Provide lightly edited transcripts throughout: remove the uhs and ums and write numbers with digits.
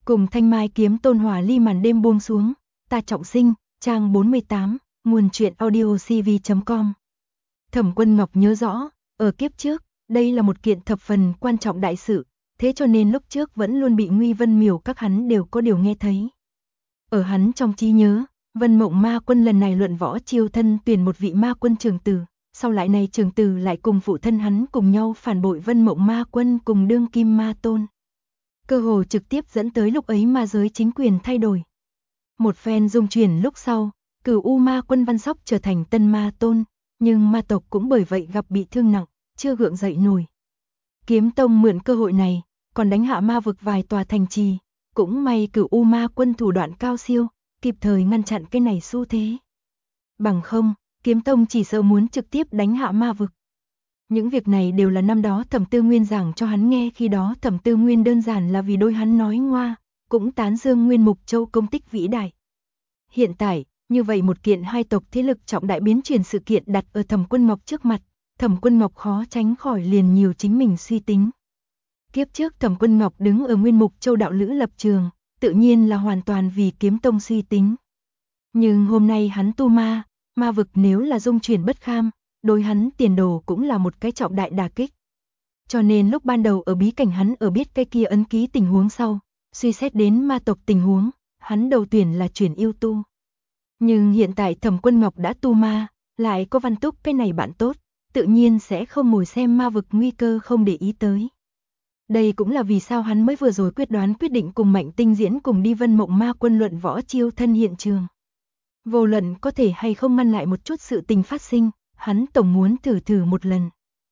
Cùng Thanh Mai Kiếm Tôn hòa ly màn đêm buông xuống, ta trọng sinh, trang 48, nguồn truyện audio cv.com. Thẩm Quân Ngọc nhớ rõ, ở kiếp trước, đây là một kiện thập phần quan trọng đại sự, thế cho nên lúc trước vẫn luôn bị Nguy Vân Miểu các hắn đều có điều nghe thấy. Ở hắn trong trí nhớ, Vân Mộng Ma Quân lần này luận võ chiêu thân tuyển một vị ma quân trường tử, sau lại này trường tử lại cùng phụ thân hắn cùng nhau phản bội Vân Mộng Ma Quân cùng đương kim ma tôn. Cơ hồ trực tiếp dẫn tới lúc ấy ma giới chính quyền thay đổi. Một phen dung chuyển lúc sau, Cửu U Ma Quân Văn Sóc trở thành tân ma tôn, nhưng ma tộc cũng bởi vậy gặp bị thương nặng, chưa gượng dậy nổi. Kiếm Tông mượn cơ hội này, còn đánh hạ ma vực vài tòa thành trì, cũng may Cửu U Ma Quân thủ đoạn cao siêu, kịp thời ngăn chặn cái này xu thế. Bằng không, Kiếm Tông chỉ sợ muốn trực tiếp đánh hạ ma vực. Những việc này đều là năm đó Thẩm Tư Nguyên giảng cho hắn nghe, khi đó Thẩm Tư Nguyên đơn giản là vì đôi hắn nói ngoa, cũng tán dương Nguyên Mục Châu công tích vĩ đại. Hiện tại, như vậy một kiện hai tộc thế lực trọng đại biến chuyển sự kiện đặt ở Thẩm Quân Ngọc trước mặt, Thẩm Quân Ngọc khó tránh khỏi liền nhiều chính mình suy tính. Kiếp trước Thẩm Quân Ngọc đứng ở Nguyên Mục Châu đạo lữ lập trường, tự nhiên là hoàn toàn vì Kiếm Tông suy tính. Nhưng hôm nay hắn tu ma, ma vực nếu là dung chuyển bất kham, đối hắn tiền đồ cũng là một cái trọng đại đả kích. Cho nên lúc ban đầu ở bí cảnh hắn ở biết cái kia ấn ký tình huống sau, suy xét đến ma tộc tình huống, hắn đầu tuyển là chuyển yêu tu. Nhưng hiện tại Thẩm Quân Ngọc đã tu ma, lại có Văn Túc cái này bạn tốt, tự nhiên sẽ không ngồi xem ma vực nguy cơ không để ý tới. Đây cũng là vì sao hắn mới vừa rồi quyết định cùng Mạnh Tinh Diễn cùng đi Vân Mộng Ma Quân luận võ chiêu thân hiện trường. Vô luận có thể hay không ngăn lại một chút sự tình phát sinh, hắn tổng muốn thử một lần.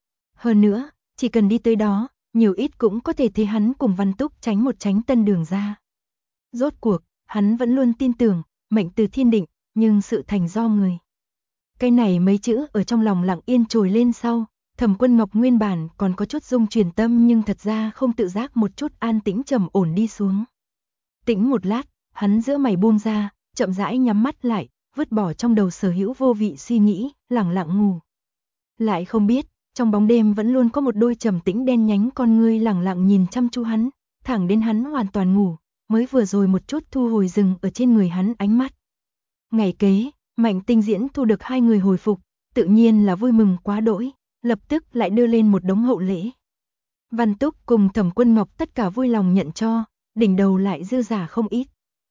Hơn nữa, chỉ cần đi tới đó, nhiều ít cũng có thể thấy hắn cùng Văn Túc tránh tân đường ra. Rốt cuộc, hắn vẫn luôn tin tưởng, mệnh từ thiên định, nhưng sự thành do người. Cái này mấy chữ ở trong lòng lặng yên trồi lên sau, Thẩm Quân Ngọc nguyên bản còn có chút rung chuyển tâm, nhưng thật ra không tự giác một chút an tĩnh trầm ổn đi xuống. Tĩnh một lát, hắn giữa mày buông ra, chậm rãi nhắm mắt lại, vứt bỏ trong đầu sở hữu vô vị suy nghĩ, lẳng lặng ngủ. Lại không biết, trong bóng đêm vẫn luôn có một đôi trầm tĩnh đen nhánh con ngươi lẳng lặng nhìn chăm chú hắn, thẳng đến hắn hoàn toàn ngủ, mới vừa rồi một chút thu hồi dừng ở trên người hắn ánh mắt. Ngày kế, Mạnh Tinh Diễn thu được hai người hồi phục, tự nhiên là vui mừng quá đỗi, lập tức lại đưa lên một đống hậu lễ. Văn Túc cùng Thẩm Quân Ngọc tất cả vui lòng nhận cho, đỉnh đầu lại dư giả không ít.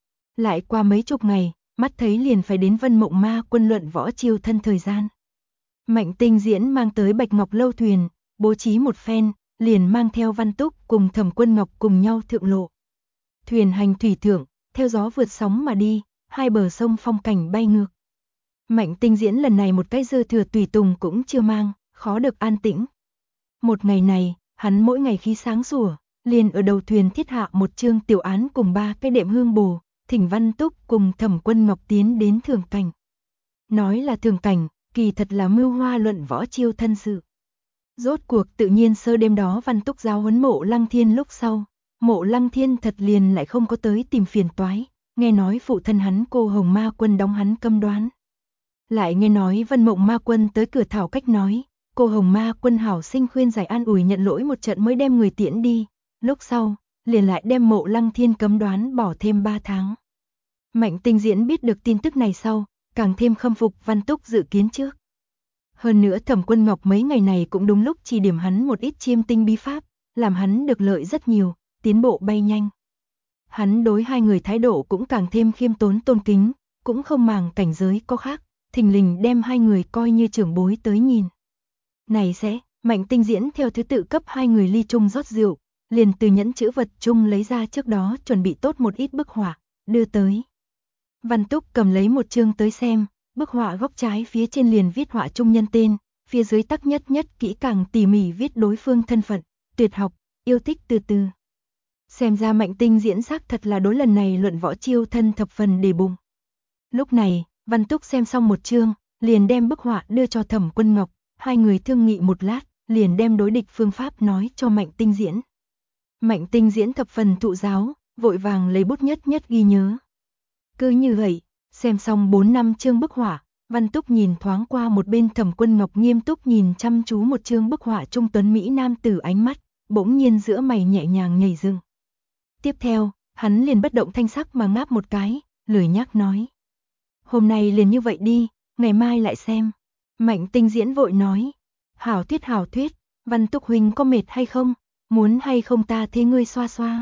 Lại qua mấy chục ngày, mắt thấy liền phải đến Vân Mộng Ma Quân luận võ chiêu thân thời gian. Mạnh Tinh Diễn mang tới Bạch Ngọc lâu thuyền, bố trí một phen, liền mang theo Văn Túc cùng Thẩm Quân Ngọc cùng nhau thượng lộ. Thuyền hành thủy thượng, theo gió vượt sóng mà đi, hai bờ sông phong cảnh bay ngược. Mạnh Tinh Diễn lần này một cái dư thừa tùy tùng cũng chưa mang, khó được an tĩnh. Một ngày này, hắn mỗi ngày khi sáng sủa, liền ở đầu thuyền thiết hạ một chương tiểu án cùng ba cái đệm hương bồ, thỉnh Văn Túc cùng Thẩm Quân Ngọc tiến đến thường cảnh. Nói là thường cảnh, kỳ thật là mưu hoa luận võ chiêu thân sự. Rốt cuộc tự nhiên sơ đêm đó Văn Túc giáo huấn Mộ Lăng Thiên lúc sau, Mộ Lăng Thiên thật liền lại không có tới tìm phiền toái, nghe nói phụ thân hắn Cô Hồng Ma Quân đóng hắn câm đoán. Lại nghe nói Vân Mộng Ma Quân tới cửa thảo cách nói, Cô Hồng Ma Quân hảo sinh khuyên giải an ủi nhận lỗi một trận mới đem người tiễn đi, lúc sau, liền lại đem Mộ Lăng Thiên cấm đoán bỏ thêm 3 tháng. Mạnh Tinh Diễn biết được tin tức này sau, càng thêm khâm phục Văn Túc dự kiến trước. Hơn nữa Thẩm Quân Ngọc mấy ngày này cũng đúng lúc chỉ điểm hắn một ít chiêm tinh bí pháp, làm hắn được lợi rất nhiều, tiến bộ bay nhanh. Hắn đối hai người thái độ cũng càng thêm khiêm tốn tôn kính, cũng không màng cảnh giới có khác, thình lình đem hai người coi như trưởng bối tới nhìn. Này sẽ, Mạnh Tinh Diễn theo thứ tự cấp hai người ly chung rót rượu, liền từ nhẫn chữ vật chung lấy ra trước đó chuẩn bị tốt một ít bức họa, đưa tới. Văn Túc cầm lấy một chương tới xem, bức họa góc trái phía trên liền viết họa trung nhân tên, phía dưới tắc nhất kỹ càng tỉ mỉ viết đối phương thân phận, tuyệt học, yêu thích từ từ. Xem ra Mạnh Tinh Diễn xác thật là đối lần này luận võ chiêu thân thập phần đề bụng. Lúc này, Văn Túc xem xong một chương, liền đem bức họa đưa cho Thẩm Quân Ngọc, hai người thương nghị một lát, liền đem đối địch phương pháp nói cho Mạnh Tinh Diễn. Mạnh Tinh Diễn thập phần thụ giáo, vội vàng lấy bút nhất ghi nhớ. Cứ như vậy, xem xong 4-5 chương bức họa, Văn Túc nhìn thoáng qua một bên Thẩm Quân Ngọc nghiêm túc nhìn chăm chú một chương bức họa trung tuấn Mỹ nam tử ánh mắt, bỗng nhiên giữa mày nhẹ nhàng nhảy dựng. Tiếp theo, hắn liền bất động thanh sắc mà ngáp một cái, lười nhác nói. Hôm nay liền như vậy đi, ngày mai lại xem. Mạnh Tinh Diễn vội nói. Hảo thuyết, Văn Túc huynh có mệt hay không? Muốn hay không ta thế ngươi xoa xoa.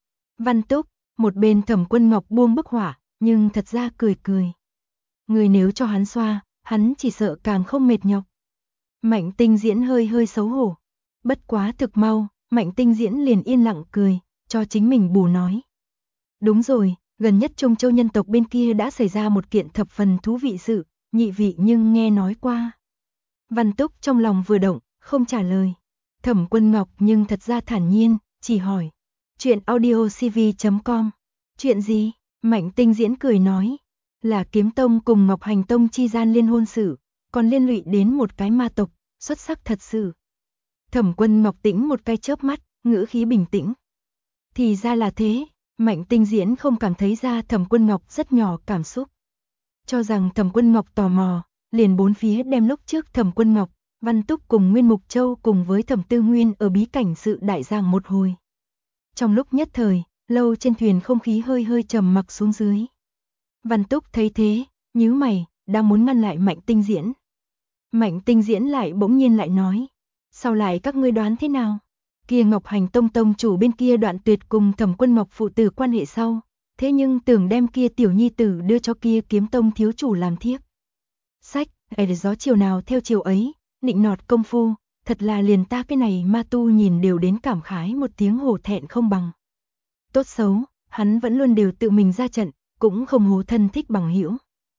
Văn Túc, một bên Thẩm Quân Ngọc buông bức hỏa, nhưng thật ra cười. Người nếu cho hắn xoa, hắn chỉ sợ càng không mệt nhọc. Mạnh Tinh Diễn hơi xấu hổ. Bất quá thực mau, Mạnh Tinh Diễn liền yên lặng cười, cho chính mình bù nói. Đúng rồi, gần nhất Trung Châu nhân tộc bên kia đã xảy ra một kiện thập phần thú vị sự, nhị vị nhưng nghe nói qua. Văn Túc trong lòng vừa động, không trả lời. Thẩm Quân Ngọc nhưng thật ra thản nhiên, chỉ hỏi. Chuyện audiocv.com. Chuyện gì? Mạnh Tinh Diễn cười nói. Là Kiếm Tông cùng Ngọc Hành Tông chi gian liên hôn sự, còn liên lụy đến một cái ma tộc, xuất sắc thật sự. Thẩm Quân Ngọc tĩnh một cái chớp mắt, ngữ khí bình tĩnh. Thì ra là thế, Mạnh Tinh Diễn không cảm thấy ra Thẩm Quân Ngọc rất nhỏ cảm xúc. Cho rằng Thẩm Quân Ngọc tò mò, liền bốn phía đem lúc trước Thẩm Quân Ngọc, Văn Túc cùng Nguyên Mục Châu cùng với Thẩm Tư Nguyên ở bí cảnh sự đại giảng một hồi. Trong lúc nhất thời, lâu trên thuyền không khí hơi trầm mặc xuống dưới. Văn Túc thấy thế, nhíu mày, đang muốn ngăn lại Mạnh Tinh Diễn. Mạnh Tinh Diễn lại bỗng nhiên lại nói. Sau lại các ngươi đoán thế nào? Kia Ngọc Hành Tông tông chủ bên kia đoạn tuyệt cùng Thẩm Quân Ngọc phụ tử quan hệ sau, thế nhưng tưởng đem kia tiểu nhi tử đưa cho kia Kiếm Tông thiếu chủ làm thiếp. Sách, gió chiều nào theo chiều ấy, nịnh nọt công phu, thật là liền ta cái này ma tu nhìn đều đến cảm khái một tiếng hổ thẹn không bằng. Tốt xấu, hắn vẫn luôn đều tự mình ra trận, cũng không hố thân thích bằng hữu.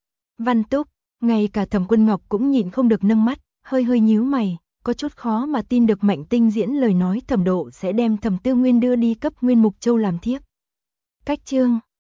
Văn Túc, ngay cả Thẩm Quân Ngọc cũng nhịn không được nâng mắt, hơi nhíu mày, có chút khó mà tin được Mạnh Tinh Diễn lời nói Thẩm Độ sẽ đem Thẩm Tư Nguyên đưa đi cấp Nguyên Mục Châu làm thiếp. Cách chương